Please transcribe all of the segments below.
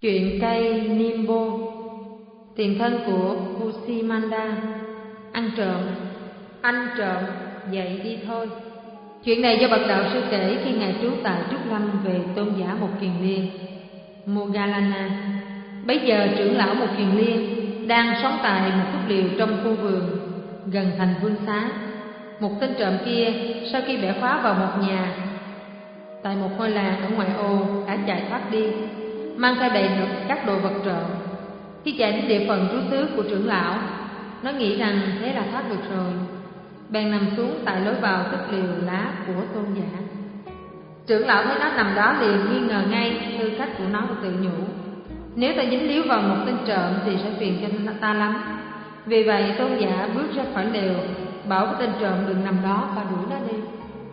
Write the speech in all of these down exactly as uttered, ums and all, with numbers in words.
Chuyện cây Nimbo. Tiền thân của Kusimanda. Ăn trộm. Anh trộm, dậy đi thôi. Chuyện này do bậc đạo sư kể khi ngài trú tại Trúc Lâm về tôn giả Một Kiền Liên, Moggallana. Bấy giờ trưởng lão Một Kiền Liên đang sống tại một túp liều trong khu vườn gần thành Vương Xá. Một tên trộm kia sau khi bẻ khóa vào một nhà tại một ngôi làng ở ngoại ô đã chạy thoát đi, mang theo đầy đủ các đồ vật trộm. Khi chạy đến địa phận trú xứ của trưởng lão, nó nghĩ rằng thế là thoát được rồi, bèn nằm xuống tại lối vào túp liều lá của tôn giả. Trưởng lão thấy nó nằm đó liền nghi ngờ ngay tư cách của nó và tự nhủ: nếu ta dính líu vào một tên trộm thì sẽ phiền cho ta lắm. Vì vậy tôn giả bước ra khỏi lều, bảo với tên trộm đừng nằm đó và đuổi nó đi.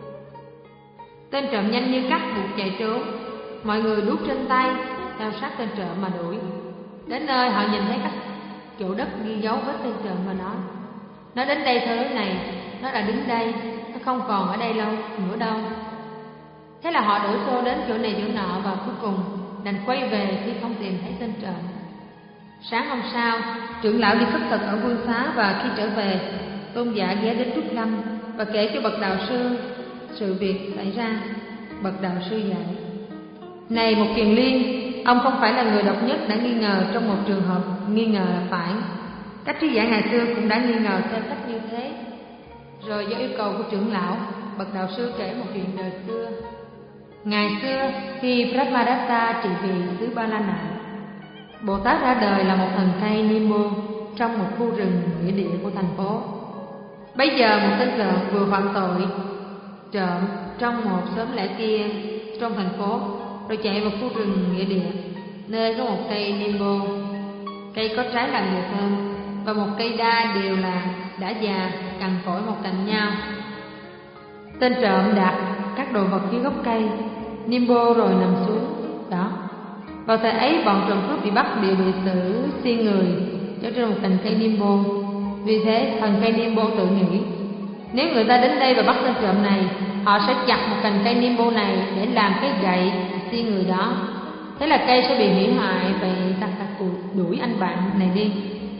Tên trộm nhanh như cắt buộc chạy trốn. Mọi người đuốc trên tay theo sát tên trộm mà đuổi. Đến nơi họ nhìn thấy các chỗ đất ghi dấu vết tên trộm và nói: nó đến đây theo lối này, nó đã đứng đây, nó không còn ở đây lâu nữa đâu. Thế là họ đổ xô đến chỗ này chỗ nọ và cuối cùng đành quay về khi không tìm thấy tên trộm. Sáng hôm sau, trưởng lão đi khất thực ở Vương Xá, và khi trở về, tôn giả ghé đến Trúc Lâm và kể cho bậc đạo sư sự việc xảy ra. Bậc đạo sư dạy: này Một Kiền Liên, ông không phải là người độc nhất đã nghi ngờ trong một trường hợp nghi ngờ là phải. Các trí giả ngày xưa cũng đã nghi ngờ theo cách như thế. Rồi do yêu cầu của trưởng lão, bậc đạo sư kể một chuyện đời xưa. Ngày xưa, khi Brahmadatta trị vì xứ Ba La Nại, Bồ Tát ra đời là một thần cây Nimbo trong một khu rừng nghĩa địa của thành phố. Bây giờ một tên trộm vừa phạm tội trộm trong một xóm lẻ kia trong thành phố, rồi chạy vào khu rừng nghĩa địa, nơi có một cây Nimbo. Cây có trái làm mùi thơm, và một cây đa đều là đã già cằn cỗi một cạnh nhau. Tên trộm đặt các đồ vật dưới gốc cây Nimbo rồi nằm xuống đó. Vào thời ấy, bọn trộm cướp bị bắt đều bị xử xiên người cho trên một cành cây Nimbo. Vì thế thần cây Nimbo tự nghĩ, nếu người ta đến đây và bắt tên trộm này, họ sẽ chặt một cành cây Nimbo này để làm cái gậy xiên người đó. Thế là cây sẽ bị hủy hoại, vậy ta phải đuổi anh bạn này đi.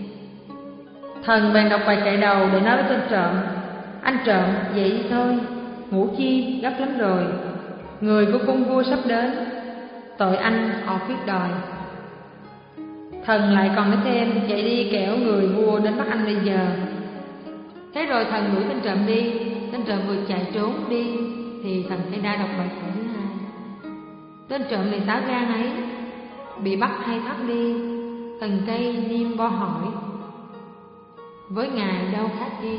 Thần bèn đọc bài kệ đầu để nói với tên trộm: anh trộm, dậy đi thôi, ngủ chi gấp lắm rồi, người của cung vua sắp đến, tội anh họ quyết đòi. Thần lại còn nói thêm: dậy đi kẻo người vua đến bắt anh bây giờ. Thế rồi thần đuổi tên trộm đi. Tên trộm vừa chạy trốn đi thì thần cây đa đọc bài kệ thứ hai. Tên trộm này táo gan ấy bị bắt hay thoát đi. Thần cây Nimbo hỏi: với ngài đâu khác chi?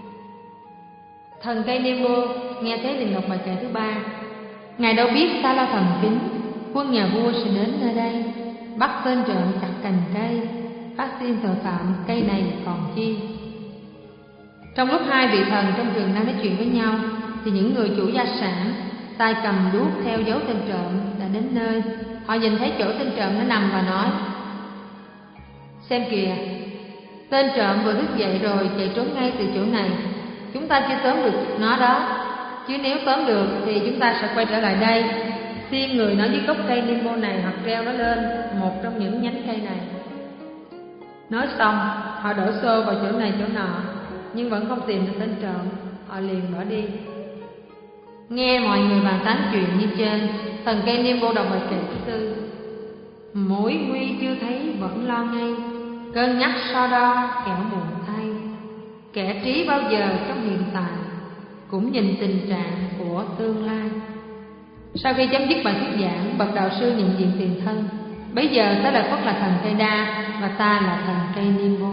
Thần cây Nimbo nghe thế liền đọc bài kệ thứ ba: ngài đâu biết ta là thần kính, quân nhà vua sẽ đến nơi đây, bắt tên trộm chặt cành cây, phát sinh tội phạm cây này còn chi. Trong lúc hai vị thần trong rừng đang nói chuyện với nhau, thì những người chủ gia sản tay cầm đuốc theo dấu tên trộm đã đến nơi. Họ nhìn thấy chỗ tên trộm nó nằm và nói: xem kìa, tên trộm vừa thức dậy rồi chạy trốn ngay từ chỗ này. Chúng ta chưa tóm được nó đó, chứ nếu tóm được thì chúng ta sẽ quay trở lại đây, xiên người nó dưới gốc cây Nimbo này hoặc treo nó lên một trong những nhánh cây này. Nói xong, họ đổ xô vào chỗ này chỗ nọ, nhưng vẫn không tìm được tên trộm. Họ liền bỏ đi. Nghe mọi người bàn tán chuyện như trên, thần cây Nimbo đọc bài kệ thứ tư: mối nguy chưa thấy vẫn lo ngay, cân nhắc so đo kẻo buồn thay. Kẻ trí bao giờ trong hiện tại cũng nhìn tình trạng của tương lai. Sau khi chấm dứt bài thuyết giảng, bậc đạo sư nhận diện tiền thân. Bấy giờ ta là Phất là thần cây đa, và ta là thần cây Nimbo.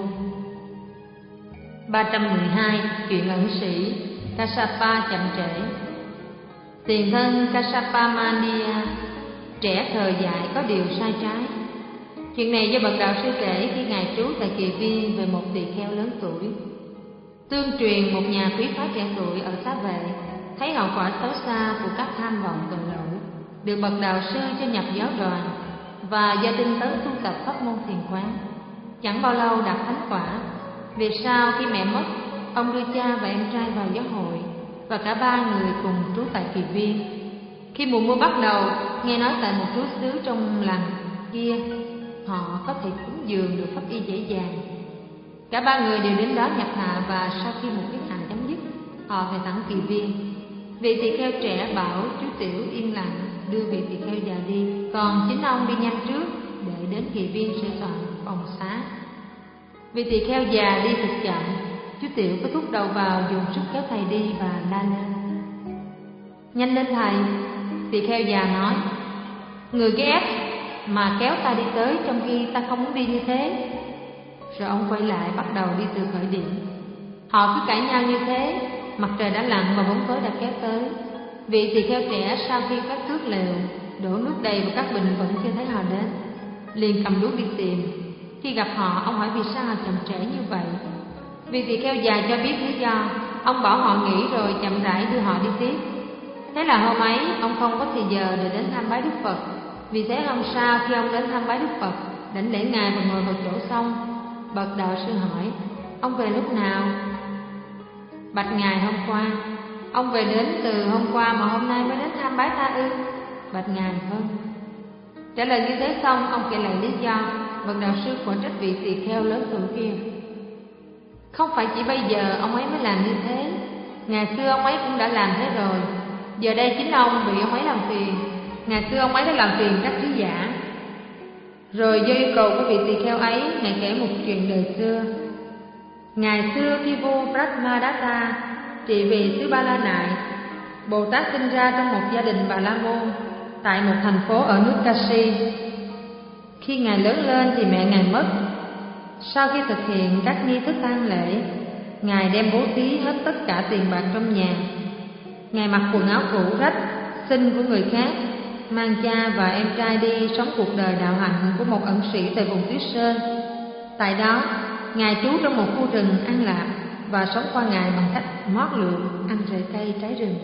Ba trăm mười hai. Chuyện ẩn sĩ Kassapa chậm trễ. Tiền thân Kassapa Mania trẻ thời dại có điều sai trái. Chuyện này do bậc đạo sư kể khi ngài trú tại Kỳ Viên về một tỳ kheo lớn tuổi. Tương truyền một nhà quý phái trẻ tuổi ở Xá Vệ thấy hậu quả xấu xa của các tham vọng tội lỗi, được bậc đạo sư cho nhập giáo đoàn và gia tinh tấn tu tập pháp môn thiền quán. Chẳng bao lâu đạt thánh quả. Về sau khi mẹ mất, ông đưa cha và em trai vào giáo hội, và cả ba người cùng trú tại Kỳ Viên. Khi mùa mưa bắt đầu, nghe nói tại một trú xứ trong làng kia họ có thể cúng dường được pháp y dễ dàng. Cả ba người đều đến đó nhập hạ, và sau khi một tiết hạ chấm dứt, họ về thẳng Kỳ Viên. Vị tỳ kheo trẻ bảo chú Tiểu yên lặng đưa vị tỳ kheo già đi, còn chính ông đi nhanh trước để đến Kỳ Viên sửa soạn phòng xá. Vị tỳ kheo già đi thật chậm, chú Tiểu có thúc đầu vào dùng sức kéo thầy đi và la lên: "Nhanh lên thầy!" Tỳ kheo già nói: "Người ghét mà kéo ta đi tới trong khi ta không muốn đi như thế." Rồi ông quay lại bắt đầu đi từ khởi điểm. Họ cứ cãi nhau như thế, mặt trời đã lặn và bóng tối đã kéo tới. Vị tỳ kheo trẻ sau khi cất thước lều, đổ nước đầy vào các bình vẫn chưa thấy họ đến, liền cầm đuốc đi tìm. Khi gặp họ, ông hỏi vì sao họ chậm trễ như vậy. Vị tỳ kheo già cho biết lý do. Ông bảo họ nghỉ rồi chậm rãi đưa họ đi tiếp. Thế là hôm ấy ông không có thời giờ để đến thăm bái Đức Phật. Vì thế hôm sau khi ông đến thăm bái Đức Phật, đảnh lễ ngài và ngồi vào chỗ xong, bậc đạo sư hỏi: "Ông về lúc nào?" Bạch ngài: "Hôm qua." "Ông về đến từ hôm qua mà hôm nay mới đến thăm bái ta ư?" Bạch ngài: "Vâng." Trả lời như thế xong, ông kể lại lý do. Bậc đạo sư quả trách vị tỳ kheo lớn tuổi kia: "Không phải chỉ bây giờ ông ấy mới làm như thế, ngày xưa ông ấy cũng đã làm thế rồi. Giờ đây chính ông bị ông ấy làm phiền. Ngày xưa ông ấy đã làm phiền các trí giả." Rồi do yêu cầu của vị tỳ kheo ấy, ngài kể một chuyện đời xưa. Ngày xưa khi vua Brahmadatta trị vì xứ Ba La Nại, Bồ Tát sinh ra trong một gia đình Bà La Môn tại một thành phố ở nước Kashi. Khi ngài lớn lên thì mẹ ngài mất. Sau khi thực hiện các nghi thức tang lễ, ngài đem bố thí hết tất cả tiền bạc trong nhà. Ngài mặc quần áo cũ rách, xin của người khác, mang cha và em trai đi sống cuộc đời đạo hạnh của một ẩn sĩ tại vùng Tuyết Sơn. Tại đó, ngài trú trong một khu rừng an lạc và sống qua ngày bằng cách mót lượm, ăn rễ cây trái rừng.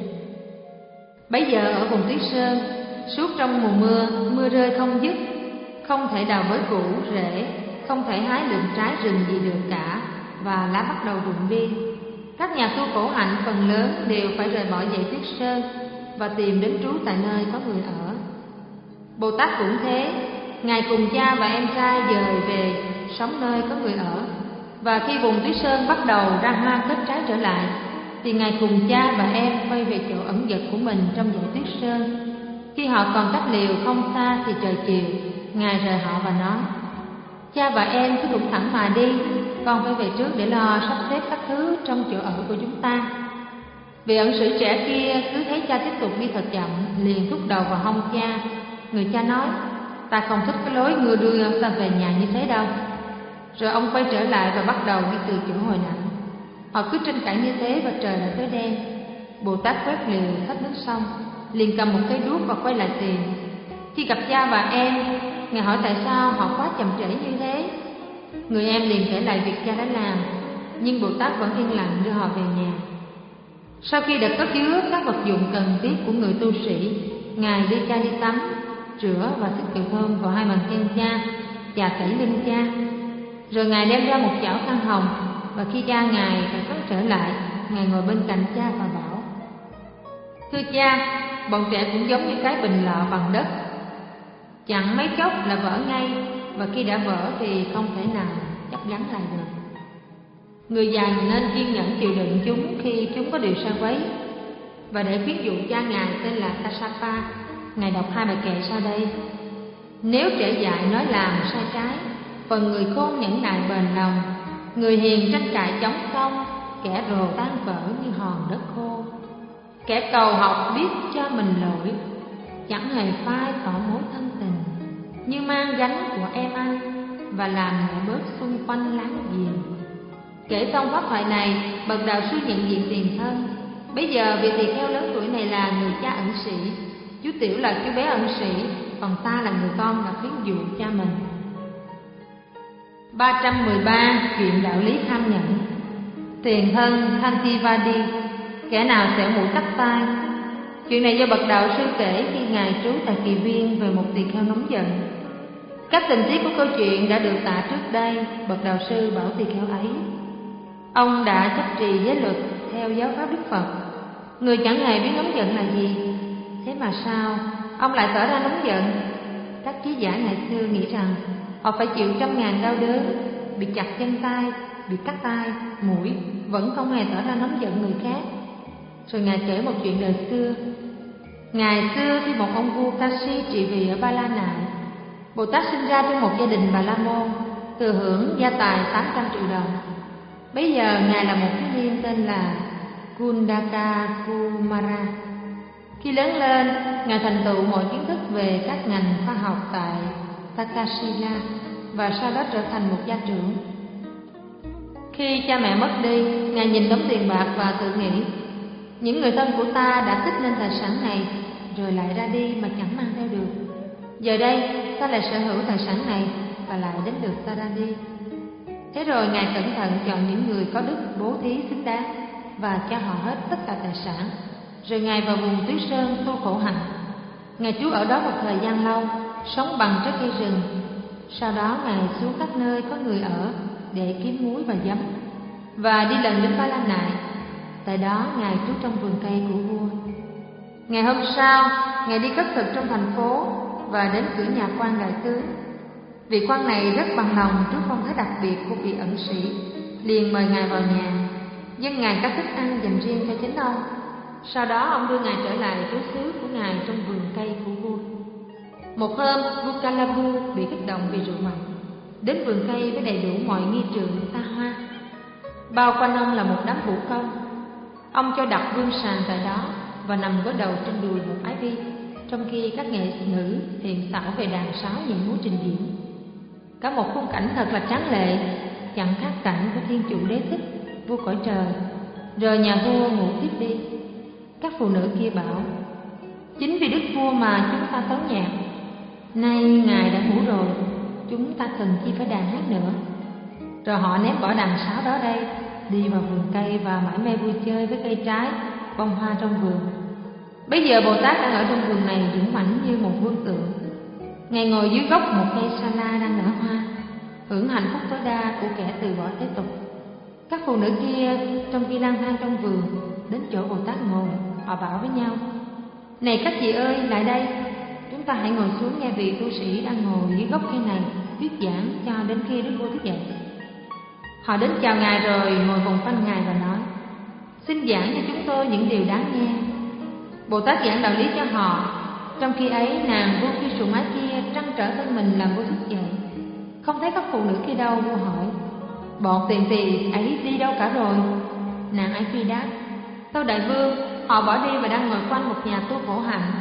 Bấy giờ ở vùng Tuyết Sơn, suốt trong mùa mưa, mưa rơi không dứt, không thể đào bới củ rễ, không thể hái lượm trái rừng gì được cả, và lá bắt đầu rụng đi. Các nhà tu khổ hạnh phần lớn đều phải rời bỏ dãy Tuyết Sơn và tìm đến trú tại nơi có người ở. Bồ Tát cũng thế, ngài cùng cha và em trai dời về sống nơi có người ở. Và khi vùng Tuyết Sơn bắt đầu ra hoa kết trái trở lại, thì ngài cùng cha và em quay về chỗ ẩn dật của mình trong dãy Tuyết Sơn. Khi họ còn cách liều không xa thì trời chiều, ngài rời họ và nói: "Cha và em cứ đụng thẳng mà đi, con phải về trước để lo sắp xếp các thứ trong chỗ ở của chúng ta." Vị ẩn sĩ trẻ kia cứ thấy cha tiếp tục đi thật chậm, liền thúc đầu vào hông cha. Người cha nói: "Ta không thích cái lối ngươi đưa ta về nhà như thế đâu." Rồi ông quay trở lại và bắt đầu đi từ chỗ hồi nãy. Họ cứ tranh cãi như thế và trời đã tối đen. Bồ Tát quét liều thắp nước xong, liền cầm một cây đuốc và quay lại tìm. Khi gặp cha và em, ngài hỏi tại sao họ quá chậm trễ như thế. Người em liền kể lại việc cha đã làm, nhưng Bồ Tát vẫn yên lặng đưa họ về nhà. Sau khi đã cất chứa các vật dụng cần thiết của người tu sĩ, ngài đưa cha đi tắm, rửa và xịt kiều thơm vào hai bàn chân cha, chà tẩy lưng cha. Rồi ngài đem ra một chảo than hồng, và khi cha ngài đã cất trở lại, ngài ngồi bên cạnh cha và bảo: "Thưa cha, bọn trẻ cũng giống như cái bình lọ bằng đất, chẳng mấy chốc là vỡ ngay, và khi đã vỡ thì không thể nào chắc gắn lại được. Người già nên kiên nhẫn chịu đựng chúng khi chúng có điều sai quấy." Và để khuyến dụ cha ngài tên là Kassapa, ngài đọc hai bài kệ sau đây: "Nếu trẻ dại nói làm sai trái, phần người khôn nhẫn nại bền lòng, người hiền tranh cãi chống công, kẻ rồ tan vỡ như hòn đất khô. Kẻ cầu học biết cho mình lỗi, chẳng hề phai tỏ mối thân tình, như mang gánh của em anh và làm nhẹ bớt xung quanh láng giềng." Kể xong pháp thoại này, bậc đạo sư nhận diện tiền thân. Bây giờ vị tỳ kheo lớn tuổi này là người cha ẩn sĩ, chú Tiểu là chú bé ẩn sĩ, còn ta là người con đã khuyến dụ cha mình. ba trăm mười ba. Chuyện đạo lý tham nhẫn. Tiền thân Khantivadi, kẻ nào xẻo mũi tắc tai. Chuyện này do bậc đạo sư kể khi ngài trú tại Kỳ Viên về một tỳ kheo nóng giận. Các tình tiết của câu chuyện đã được tả trước đây. Bậc đạo sư bảo tỳ kheo ấy: "Ông đã chấp trì giới luật theo giáo pháp Đức Phật. Người chẳng hề biết nóng giận là gì, thế mà sao ông lại tỏ ra nóng giận?" Các trí giả ngày xưa nghĩ rằng Họ phải chịu trăm ngàn đau đớn, bị chặt chân tay, bị cắt tay, mũi, vẫn không hề tỏ ra nóng giận người khác. Rồi Ngài kể một chuyện đời xưa. Ngày xưa khi một ông vua Kashi trị vì ở Ba La Nại, Bồ Tát sinh ra trong một gia đình Bà La Môn, thừa hưởng gia tài tám trăm triệu đồng. Bấy giờ Ngài là một thiếu niên tên là Kundaka Kumara. Khi lớn lên, Ngài thành tựu mọi kiến thức về các ngành khoa học tại Takashila và sau đó trở thành một gia trưởng. Khi cha mẹ mất đi, Ngài nhìn đống tiền bạc và tự nghĩ, những người thân của ta đã tích nên tài sản này rồi lại ra đi mà chẳng mang theo được. Giờ đây ta lại sở hữu tài sản này và lại đến lượt ta ra đi. Thế rồi Ngài cẩn thận chọn những người có đức bố thí xứng đáng và cho họ hết tất cả tài sản. Rồi Ngài vào vùng Tuyết Sơn tu khổ hạnh. Ngài trú ở đó một thời gian lâu, sống bằng trái cây rừng. Sau đó Ngài xuống các nơi có người ở để kiếm muối và giấm, và đi lần đến Ba La Nại. Tại đó Ngài trú trong vườn cây của vua. Ngày hôm sau, Ngài đi cất thực trong thành phố và đến cửa nhà quan đại tướng. Vị quan này rất bằng lòng trước phong thái đặc biệt của vị ẩn sĩ, liền mời Ngài vào nhà, dâng Ngài các thức ăn dành riêng cho chính ông. Sau đó ông đưa Ngài trở lại trú xứ của Ngài trong vườn cây của vua. Một hôm, vua Kalabu bị kích động vì rượu mạnh, đến vườn cây với đầy đủ mọi nghi trượng xa hoa. Bao quanh ông là một đám vũ công. Ông cho đặt vương sàn tại đó và nằm gối đầu trên đùi một ái vi, trong khi các nghệ nữ thiện xảo về đàn sáo nhảy múa trình diễn. Cả một khung cảnh thật là tráng lệ, chẳng khác cảnh của thiên chủ đế thích, vua cõi trời. Rồi nhà vua ngủ tiếp đi. Các phụ nữ kia bảo, chính vì đức vua mà chúng ta tấu nhạc. Nay ngài đã ngủ rồi, chúng ta cần chi phải đàn hát nữa. Rồi họ ném bỏ đàn sáo đó đây, đi vào vườn cây và mải mê vui chơi với cây trái, bông hoa trong vườn. Bây giờ Bồ Tát đang ở trong vườn này dũng mãnh như một vương tượng. Ngài ngồi dưới gốc một cây sa la đang nở hoa, hưởng hạnh phúc tối đa của kẻ từ bỏ thế tục. Các phụ nữ kia trong khi lang thang trong vườn đến chỗ Bồ Tát ngồi, họ bảo với nhau, này các chị ơi, lại đây, chúng ta hãy ngồi xuống nghe vị tu sĩ đang ngồi dưới gốc cây này thuyết giảng cho đến khi đức vua thức dậy. Họ đến chào Ngài rồi ngồi vòng quanh Ngài và nói, xin giảng cho chúng tôi những điều đáng nghe. Bồ Tát giảng đạo lý cho họ. Trong khi ấy, nàng vô phi sùng ái kia trăn trở thân mình làm vua thức dậy, không thấy các phụ nữ kia đâu. Vua hỏi, bọn tiền tỳ ấy đi đâu cả rồi? Nàng ái phi đáp, tâu đại vương, họ bỏ đi và đang ngồi quanh một nhà tu khổ hạnh.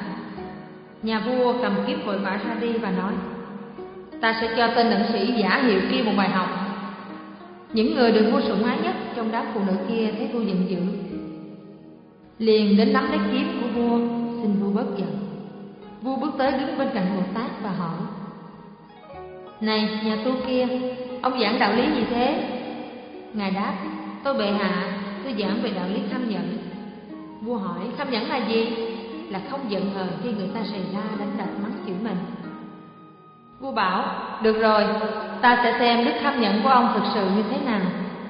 Nhà vua cầm kiếm vội vã ra đi và nói, ta sẽ cho tên ẩn sĩ giả hiệu kia một bài học. Những người được vua sủng ái nhất trong đám phụ nữ kia thấy vua giận dữ, liền đến nắm lấy kiếm của vua, xin vua bớt giận. Vua bước tới đứng bên cạnh Bồ Tát và hỏi, này nhà tu kia, ông giảng đạo lý gì thế? Ngài đáp, tôi bệ hạ, tôi giảng về đạo lý kham nhẫn. Vua hỏi, kham nhẫn là gì? Là không giận hờn khi người ta sầy la đánh đập mắng chửi mình. Vua bảo, được rồi, ta sẽ xem đức kham nhẫn của ông thực sự như thế nào.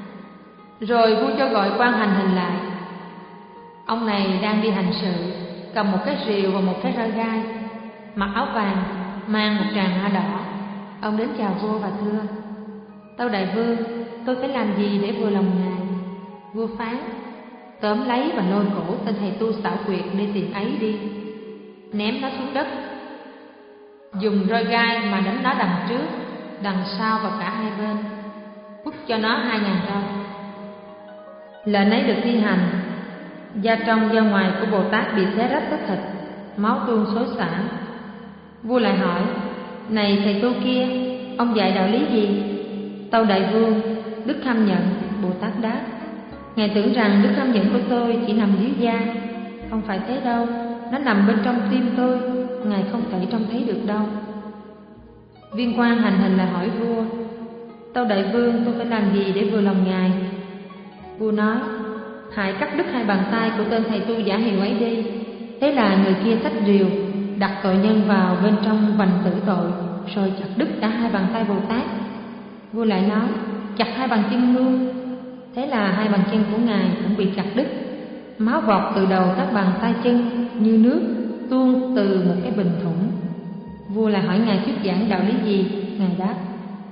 Rồi vua cho gọi quan hành hình lại. Ông này đang đi hành sự, cầm một cái rìu và một cái roi gai, mặc áo vàng, mang một tràng hoa đỏ. Ông đến chào vua và thưa, tâu đại vương, tôi phải làm gì để vừa lòng ngài? Vua phán, tóm lấy và lôi cổ tên thầy tu xảo quyệt đi tìm ấy đi, ném nó xuống đất, dùng roi gai mà đánh nó đằng trước, đằng sau và cả hai bên, quất cho nó hai ngàn roi. Lệnh ấy được thi hành. Da trong da ngoài của Bồ Tát bị xé rách tách thịt, máu tuôn xối xả. Vua lại hỏi, này thầy tu kia, ông dạy đạo lý gì? Tâu đại vương, đức kham nhẫn. Bồ Tát đáp, ngài tưởng rằng đức kham nhẫn của tôi chỉ nằm dưới da. Không phải thế đâu, nó nằm bên trong tim tôi, ngài không thể trông thấy được đâu. Viên quan hành hình lại hỏi vua, tâu đại vương, tôi phải làm gì để vừa lòng ngài? Vua nói, hãy cắt đứt hai bàn tay của tên thầy tu giả hiệu ấy đi. Thế là người kia xách rìu, đặt tội nhân vào bên trong vành tử tội, rồi chặt đứt cả hai bàn tay Bồ Tát. Vua lại nói, chặt hai bàn chân luôn. Thế là hai bàn chân của ngài cũng bị chặt đứt. Máu vọt từ đầu các bàn tay chân như nước tuôn từ một cái bình thủng. Vua lại hỏi ngài thuyết giảng đạo lý gì? Ngài đáp,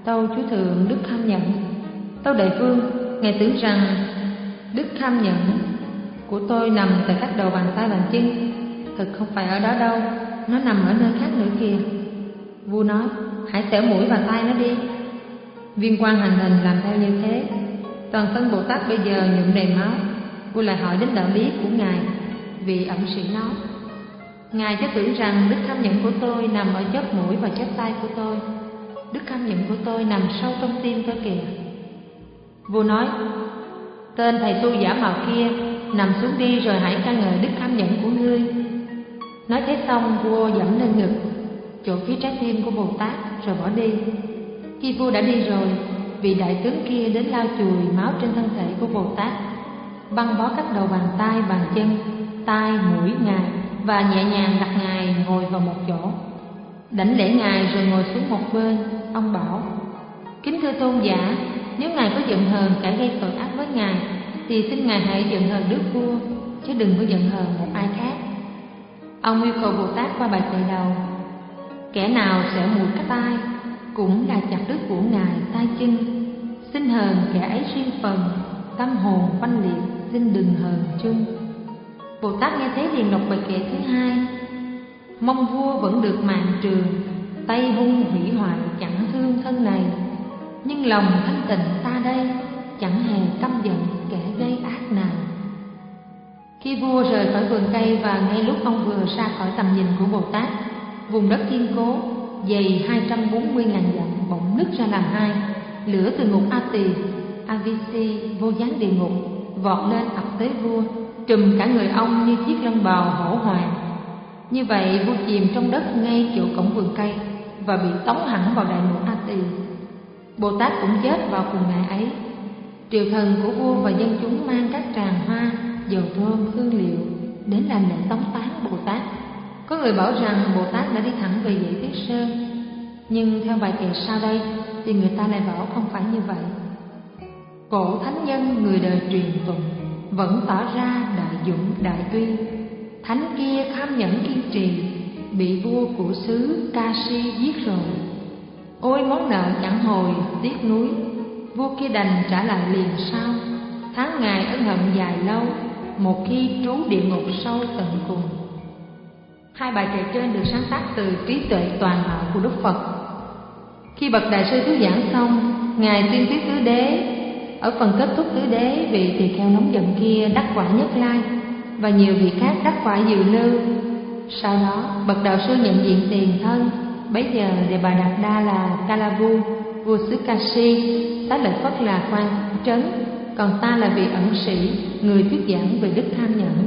Tâu chúa thượng Đức Kham Nhẫn. Tâu đại vương, ngài tưởng rằng Đức Kham Nhẫn của tôi nằm tại các đầu bàn tay bàn chân. Thực không phải ở đó đâu, nó nằm ở nơi khác nữa kìa. Vua nói, hãy xẻo mũi và tai nó đi. Viên quan hành hình làm theo như thế. Toàn thân Bồ Tát bây giờ nhuộm đầy máu. Vua lại hỏi đến đạo lý của ngài. Vị ẩn sĩ nói, ngài chắc tưởng rằng Đức Kham Nhẫn của tôi nằm ở chóp mũi và chóp tai của tôi. Đức Kham Nhẫn của tôi nằm sâu trong tim tôi kìa. Vua nói, tên thầy tu giả mạo kia, nằm xuống đi rồi hãy ca ngợi Đức Kham Nhẫn của ngươi. Nói thế xong, vua dẫm lên ngực, chỗ phía trái tim của Bồ Tát rồi bỏ đi. Khi vua đã đi rồi, vị đại tướng kia đến lau chùi máu trên thân thể của Bồ Tát, băng bó các đầu bàn tay, bàn chân, tai, mũi ngài và nhẹ nhàng đặt ngài ngồi vào một chỗ. Đảnh lễ ngài rồi ngồi xuống một bên. Ông bảo, kính thưa tôn giả, nếu ngài có giận hờn kẻ gây tội ác với ngài, thì xin ngài hãy giận hờn đức vua, chứ đừng có giận hờn một ai khác. Ông yêu cầu Bồ Tát qua bài kệ đầu. Kẻ nào xẻo mũi các tai cũng là chặt đứt của ngài tay chân. Xin hờn kẻ ấy riêng phần, tâm hồn oanh liệt, xin đừng hờn chung. Bồ Tát nghe thế liền đọc bài kệ thứ hai. Mong vua vẫn được mạng trường, tay hung hủy hoại chẳng thương thân này. Nhưng lòng thanh tịnh ta đây, chẳng hề căm giận kẻ gây ác nào. Khi vua rời khỏi vườn cây và ngay lúc ông vừa ra khỏi tầm nhìn của Bồ Tát, vùng đất kiên cố dày hai trăm bốn mươi nghìn dặm bỗng nứt ra làm hai. Lửa từ ngục A Tỳ, Avisi, vô gián địa ngục vọt lên ập tới vua, trùm cả người ông như chiếc lông bào hổ hoàng. Như vậy vua chìm trong đất ngay chỗ cổng vườn cây và bị tống hẳn vào đại ngục A Tỳ. Bồ Tát cũng chết vào cùng ngày ấy. Triều thần của vua và dân chúng mang các tràng hoa, dầu thơm, hương liệu đến làm lễ tống táng Bồ Tát. Có người bảo rằng Bồ Tát đã đi thẳng về Dãy Tuyết Sơn, nhưng theo bài kệ sau đây thì người ta lại bảo không phải như vậy. Cổ thánh nhân người đời truyền tụng vẫn tỏ ra đại dũng đại uy. Thánh kia Kham Nhẫn kiên trì, bị vua của xứ Kashi giết rồi. Ôi món nợ chẳng hồi tiếc nuối, vua kia đành trả lại liền sau. Tháng ngày ân hận dài lâu, một khi trú địa ngục sâu tận cùng. Hai bài kệ trên được sáng tác từ trí tuệ toàn hậu của Đức Phật. Khi bậc đại sư thuyết giảng xong, ngài tuyên thuyết tứ đế. Ở phần kết thúc tứ đế, vị tỳ kheo nóng giận kia đắc quả Nhất Lai và nhiều vị khác đắc quả Dự Lưu. Sau đó bậc đạo sư nhận diện tiền thân. Bấy giờ Đề Bà Đạt Đa là Kalavu, vua xứ Kashi, Tá Lợi Phất là quan trấn, còn ta là vị ẩn sĩ, người thuyết giảng về Đức Kham Nhẫn.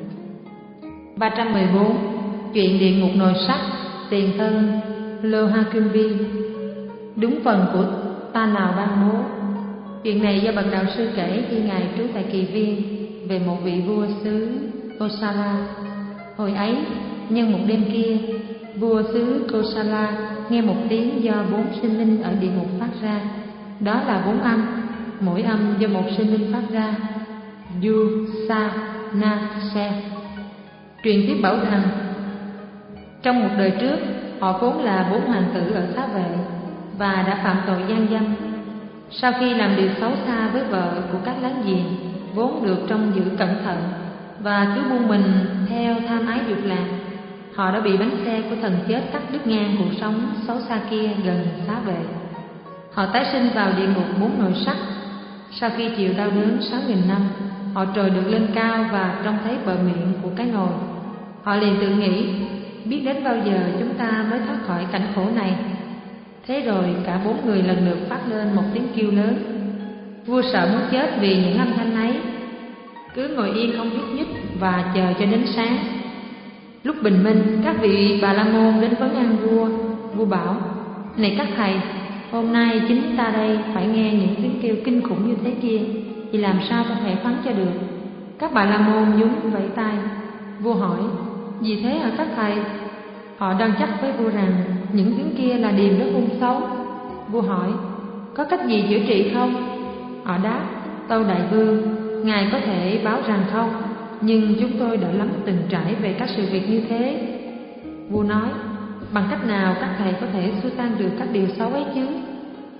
Ba trăm mười bốn. Chuyện địa ngục nồi sắt, tiền thân Lohakumbi. Đúng phần của ta nào ban bố. Chuyện này do bậc đạo sư kể khi ngài trú tại Kỳ Viên về một vị vua xứ Kosala. Hồi ấy, nhân một đêm kia, vua xứ Kosala nghe một tiếng do bốn sinh linh ở địa ngục phát ra. Đó là bốn âm, mỗi âm do một sinh linh phát ra. Du, Sa, Na, Se. Truyền tiếp bảo rằng trong một đời trước, họ vốn là bốn hoàng tử ở Xá Vệ và đã phạm tội gian dâm. Sau khi làm điều xấu xa với vợ của các láng giềng, vốn được trông giữ cẩn thận và cứ buông mình theo tham ái dục lạc, họ đã bị bánh xe của thần chết cắt đứt ngang cuộc sống xấu xa kia gần Xá Vệ. Họ tái sinh vào địa ngục bốn nồi sắt. Sau khi chịu đau đớn sáu nghìn năm, họ trồi được lên cao và trông thấy bờ miệng của cái nồi. Họ liền tự nghĩ, biết đến bao giờ chúng ta mới thoát khỏi cảnh khổ này. Thế rồi cả bốn người lần lượt phát lên một tiếng kêu lớn. Vua sợ muốn chết vì những âm thanh ấy, cứ ngồi yên không nhúc nhích và chờ cho đến sáng. Lúc bình minh, các vị Bà La Môn đến vấn an vua. Vua bảo, này các thầy, hôm nay chính ta đây phải nghe những tiếng kêu kinh khủng như thế kia, thì làm sao có thể phán cho được? Các Bà La Môn nhún vẫy tay. Vua hỏi, gì thế hả các thầy? Họ đang chắc với vua rằng những tiếng kia là điềm rất hung xấu. Vua hỏi, có cách gì chữa trị không? Họ đáp, tâu đại vương, ngài có thể báo rằng không, nhưng chúng tôi đã lắm từng trải về các sự việc như thế. Vua nói, bằng cách nào các thầy có thể xua tan được các điều xấu ấy chứ?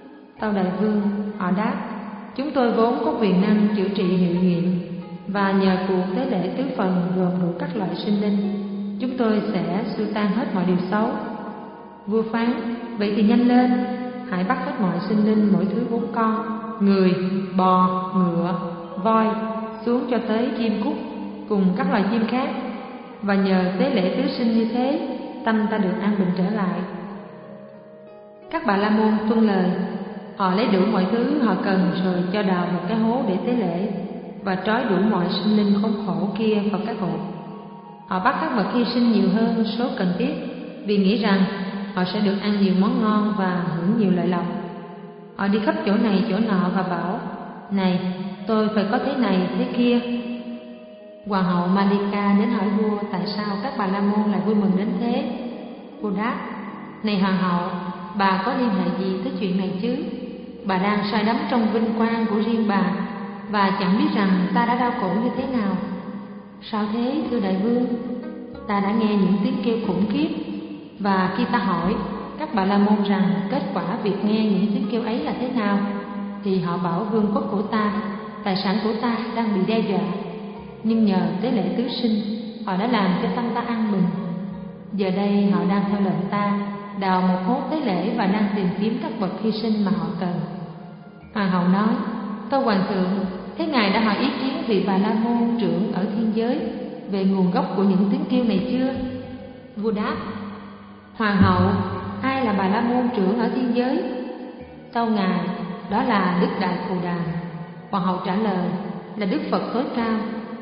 Tâu đại vương, họ đáp: chúng tôi vốn có quyền năng chữa trị hiệu nghiệm, và nhờ cuộc tế lễ tứ phần gồm đủ các loại sinh linh, chúng tôi sẽ xua tan hết mọi điều xấu. Vua phán: vậy thì nhanh lên, hãy bắt hết mọi sinh linh mỗi thứ bốn con, người, bò, ngựa, voi, xuống cho tới chim cút cùng các loài chim khác, và nhờ tế lễ tứ sinh như thế, tâm ta được an bình trở lại. Các bà la môn tuân lời. Họ lấy đủ mọi thứ họ cần rồi cho đào một cái hố để tế lễ, và trói đủ mọi sinh linh khốn khổ kia vào các hộp. Họ bắt các vật hy sinh nhiều hơn số cần thiết, vì nghĩ rằng họ sẽ được ăn nhiều món ngon và hưởng nhiều lợi lộc. Họ đi khắp chỗ này chỗ nọ và bảo: này, tôi phải có thế này thế kia. Hoàng hậu Malika đến hỏi vua tại sao các bà la môn lại vui mừng đến thế. Vua đáp: này hoàng hậu, bà có liên hệ gì tới chuyện này chứ? Bà đang say đắm trong vinh quang của riêng bà, và chẳng biết rằng ta đã đau khổ như thế nào. Sao thế thưa đại vương? Ta đã nghe những tiếng kêu khủng khiếp, và khi ta hỏi các bà la môn rằng kết quả việc nghe những tiếng kêu ấy là thế nào, thì họ bảo vương quốc của ta, tài sản của ta đang bị đe dọa. Nhưng nhờ tế lễ tứ sinh, họ đã làm cho tâm ta an bình. Giờ đây họ đang theo lệnh ta đào một hố tế lễ và đang tìm kiếm các vật hy sinh mà họ cần. Hoàng hậu nói: tâu hoàng thượng, thế ngài đã hỏi ý kiến vị bà la môn trưởng ở thiên giới về nguồn gốc của những tiếng kêu này chưa? Vua đáp: hoàng hậu, ai là bà la môn trưởng ở thiên giới? Tâu ngài: đó là Đức Đại Phù Đàm. Hoàng hậu trả lời: là Đức Phật tối cao.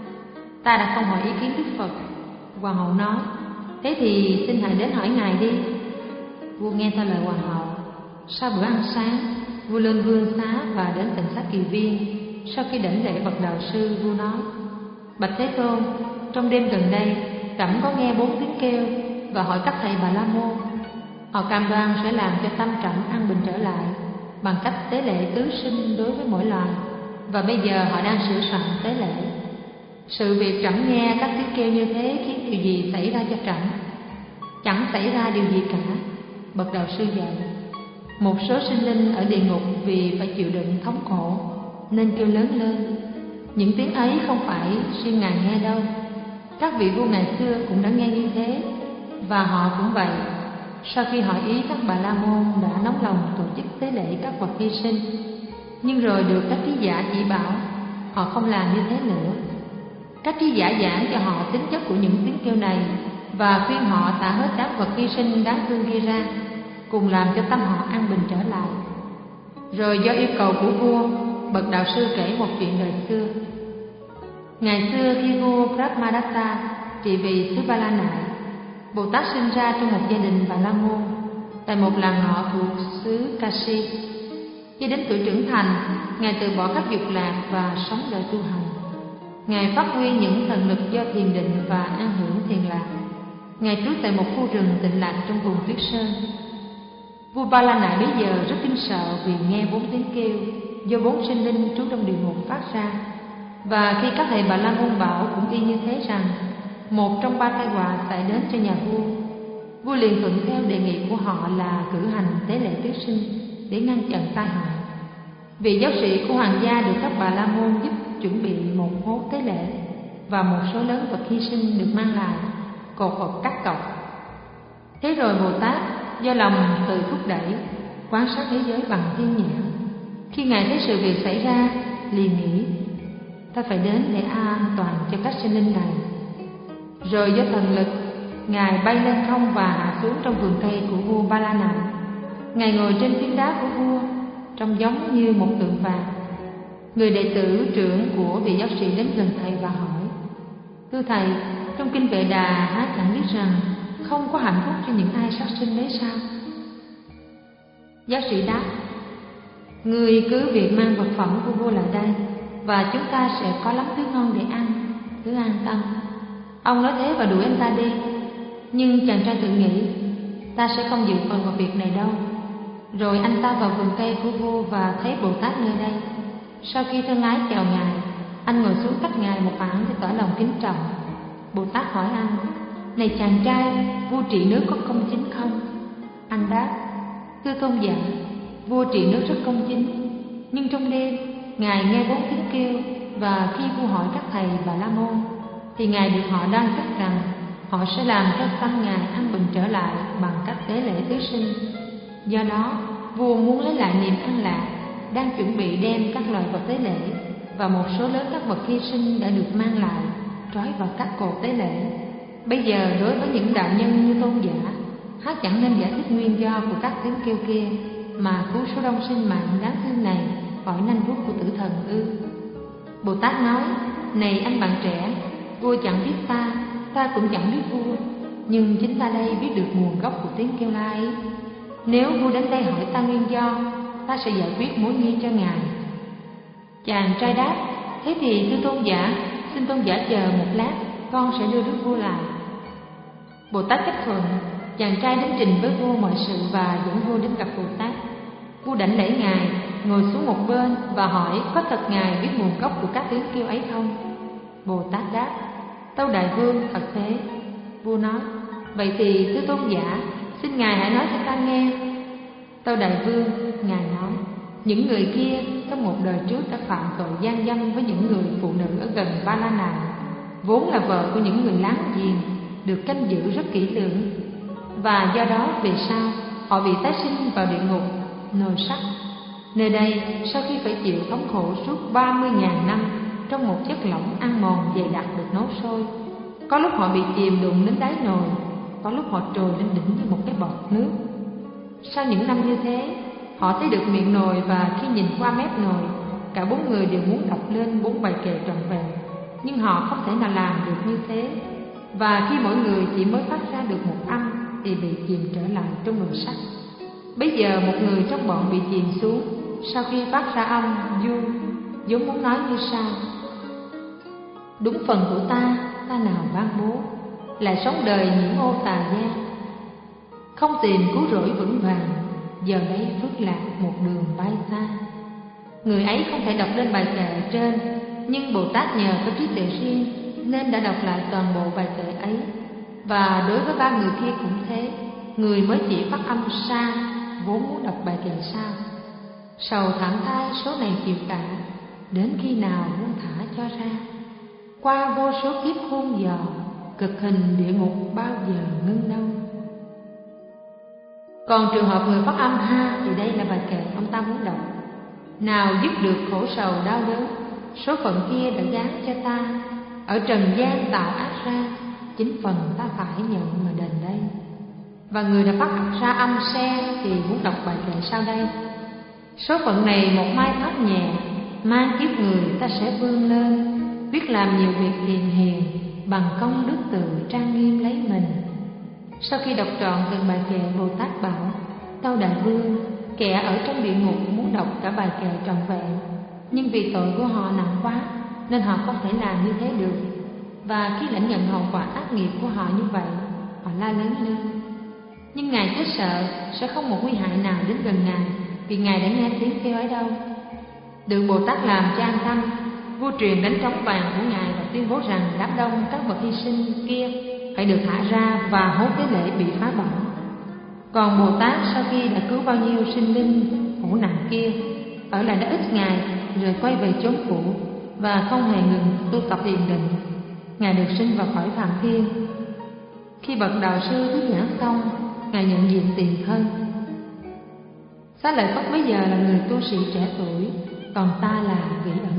Ta đã không hỏi ý kiến Đức Phật. Hoàng hậu nói: thế thì xin hãy đến hỏi ngài đi. Vua nghe theo lời hoàng hậu. Sau bữa ăn sáng, vua lên vương xá và đến tận xá Kỳ Viên. Sau khi đảnh lễ bậc đạo sư, vua nói: bạch Thế Tôn, trong đêm gần đây trẫm có nghe bốn tiếng kêu và hỏi các thầy bà la môn. Họ cam đoan sẽ làm cho tâm trẫm an bình trở lại bằng cách tế lễ tứ sinh đối với mỗi loài, và bây giờ họ đang sửa soạn tế lễ. Sự việc trẫm nghe các tiếng kêu như thế khiến điều gì xảy ra cho trẫm? Chẳng xảy ra điều gì cả. Bậc đạo sư dạy: một số sinh linh ở địa ngục vì phải chịu đựng thống khổ nên kêu lớn lên. Những tiếng ấy không phải riêng ngài nghe đâu, các vị vua ngày xưa cũng đã nghe như thế, và họ cũng vậy. Sau khi hỏi ý, các bà la môn đã nóng lòng tổ chức tế lễ các vật hy sinh, nhưng rồi được các trí giả chỉ bảo họ không làm như thế nữa. Các trí giả giảng cho họ tính chất của những tiếng kêu này và khuyên họ thả hết đám vật hy sinh đáng thương kia ra, cùng làm cho tâm họ an bình trở lại. Rồi do yêu cầu của vua, bậc đạo sư kể một chuyện đời xưa. Ngày xưa khi vua Brahmadatta trị vì xứ Ba La Nại, Bồ Tát sinh ra trong một gia đình Bà La Môn tại một làng nọ thuộc xứ Kashi. Khi đến tuổi trưởng thành, ngài từ bỏ các dục lạc và sống đời tu hành. Ngài phát huy những thần lực do thiền định và an hưởng thiền lạc. Ngài trú tại một khu rừng tịnh lạc trong vùng tuyết sơn. Vua Ba La Nại bấy giờ rất kinh sợ vì nghe bốn tiếng kêu do bốn sinh linh trú trong địa ngục phát ra. Và khi các thầy Bà La Môn bảo cũng y như thế rằng một trong ba tai họa xảy đến cho nhà vua, vua liền thuận theo đề nghị của họ là cử hành tế lễ tứ sinh để ngăn chặn tai họa. Vị giáo sĩ của hoàng gia được các Bà La Môn giúp chuẩn bị một hố tế lễ, và một số lớn vật hy sinh được mang lại, cột vật cắt cọc. Thế rồi Bồ Tát do lòng từ thúc đẩy quan sát thế giới bằng thiên nhãn. Khi ngài thấy sự việc xảy ra, liền nghĩ: ta phải đến để an toàn cho các sinh linh này. Rồi do thần lực, ngài bay lên không và hạ xuống trong vườn cây của vua Ba La Nại. Ngài ngồi trên phiến đá của vua, trông giống như một tượng vàng. Người đệ tử trưởng của vị giáo sĩ đến gần thầy và hỏi: thưa thầy, trong kinh Vệ Đà há chẳng biết rằng không có hạnh phúc cho những ai sát sinh đấy sao? Giáo sĩ đáp: người cứ việc mang vật phẩm của vua lại đây, và chúng ta sẽ có lắm thứ ngon để ăn, cứ an tâm. Ông nói thế và đuổi anh ta đi. Nhưng chàng trai tự nghĩ: ta sẽ không dự phần vào việc này đâu. Rồi anh ta vào vườn cây của vua và thấy Bồ Tát nơi đây. Sau khi thân ái chào ngài, anh ngồi xuống cách ngài một khoảng để tỏ lòng kính trọng. Bồ Tát hỏi anh: này chàng trai, vua trị nước có công chính không? Anh đáp: thưa tôn giả, vua trị nước rất công chính. Nhưng trong đêm, Ngài nghe bốn tiếng kêu, và khi vua hỏi các thầy Bà La Môn, thì Ngài được họ đang tức rằng họ sẽ làm cho tâm Ngài an bình trở lại bằng cách tế lễ tứ sinh. Do đó, vua muốn lấy lại niềm an lạc, đang chuẩn bị đem các loài vật tế lễ và một số lớn các vật hy sinh đã được mang lại, trói vào các cột tế lễ. Bây giờ đối với những đạo nhân như tôn giả, hát chẳng nên giải thích nguyên do của các tiếng kêu kia, mà cứu số đông sinh mạng đáng thương này khỏi nanh vuốt của tử thần ư? Bồ Tát nói: này anh bạn trẻ, vua chẳng biết ta, ta cũng chẳng biết vua, nhưng chính ta đây biết được nguồn gốc của tiếng kêu la ấy. Nếu vua đến đây hỏi ta nguyên do, ta sẽ giải quyết mối nghi cho ngài. Chàng trai đáp: thế thì thưa tôn giả, xin tôn giả chờ một lát, con sẽ đưa đức vua lại. Bồ Tát chấp thuận. Chàng trai đến trình với vua mọi sự và dẫn vua đến gặp Bồ Tát. Vua đảnh lễ ngài, ngồi xuống một bên và hỏi có thật ngài biết nguồn gốc của các tiếng kêu ấy không? Bồ Tát đáp: tâu đại vương, thật thế. Vua nói: vậy thì thưa tôn giả, xin ngài hãy nói cho ta nghe. Tâu đại vương, ngài nói: những người kia trong một đời trước đã phạm tội gian dâm với những người phụ nữ ở gần Ba La Nại, vốn là vợ của những người láng giềng, được canh giữ rất kỹ lưỡng, và do đó về sau họ bị tái sinh vào địa ngục nồi sắt. Nơi đây sau khi phải chịu thống khổ suốt ba mươi ngàn năm trong một chất lỏng ăn mòn dày đặc được nấu sôi, có lúc họ bị chìm đụng đến đáy nồi, có lúc họ trồi lên đỉnh như một cái bọt nước. Sau những năm như thế, họ thấy được miệng nồi, và khi nhìn qua mép nồi, cả bốn người đều muốn đọc lên bốn bài kệ trọn vẹn, nhưng họ không thể nào làm được như thế. Và khi mỗi người chỉ mới phát ra được một âm thì bị chìm trở lại trong nồi sắt. Bây giờ một người trong bọn bị chìm xuống, sau khi phát ra âm du, vốn muốn nói như sau: đúng phần của ta, ta nào ban bố, lại sống đời nhiễm ô tà gian, không tìm cứu rỗi vững vàng, giờ đây phước lạc một đường bay xa. Người ấy không thể đọc lên bài kệ trên, nhưng Bồ Tát nhờ có trí tuệ riêng nên đã đọc lại toàn bộ bài kệ ấy. Và đối với ba người kia cũng thế, người mới chỉ phát âm sa, vốn muốn đọc bài kệ sau. Sầu thảm thai số này chịu cả, đến khi nào muốn thả cho ra. Qua vô số kiếp khôn dò, cực hình địa ngục bao giờ ngưng đâu. Còn trường hợp người phát âm ha thì đây là bài kệ ông ta muốn đọc: nào dứt được khổ sầu đau đớn, số phận kia đã gán cho ta, ở trần gian tạo ác ra, chính phần ta phải nhận mà đền đây. Và người đã phát ra âm se thì muốn đọc bài kệ sau đây: số phận này một mai thoát nhẹ, mang kiếp người ta sẽ vươn lên, biết làm nhiều việc hiền hiền, bằng công đức tự trang nghiêm lấy mình. Sau khi đọc trọn từng bài kệ, Bồ Tát bảo: tâu đại vương, kẻ ở trong địa ngục muốn đọc cả bài kệ trọn vẹn, nhưng vì tội của họ nặng quá nên họ không thể làm như thế được. Và khi lãnh nhận hậu quả ác nghiệp của họ như vậy, họ la lớn lên. Nhưng ngài cứ sợ sẽ không một nguy hại nào đến gần ngài, vì ngài đã nghe tiếng kêu ấy đâu. Được Bồ Tát làm cho an tâm, vua truyền đánh trống vàng của ngài và tuyên bố rằng đám đông các vật hy sinh kia phải được thả ra và hốt tế lễ bị phá bỏ. Còn Bồ Tát sau khi đã cứu bao nhiêu sinh linh khổ nặng kia, ở lại đã ít ngày rồi quay về chốn cũ và không hề ngừng tu tập thiền định. Ngài được sinh vào cõi Phạm Thiên. Khi bậc đạo sư thuyết giảng xong, ngài nhận diện tiền thân. Xá Lợi Phất bây giờ là người tu sĩ trẻ tuổi, còn ta là vị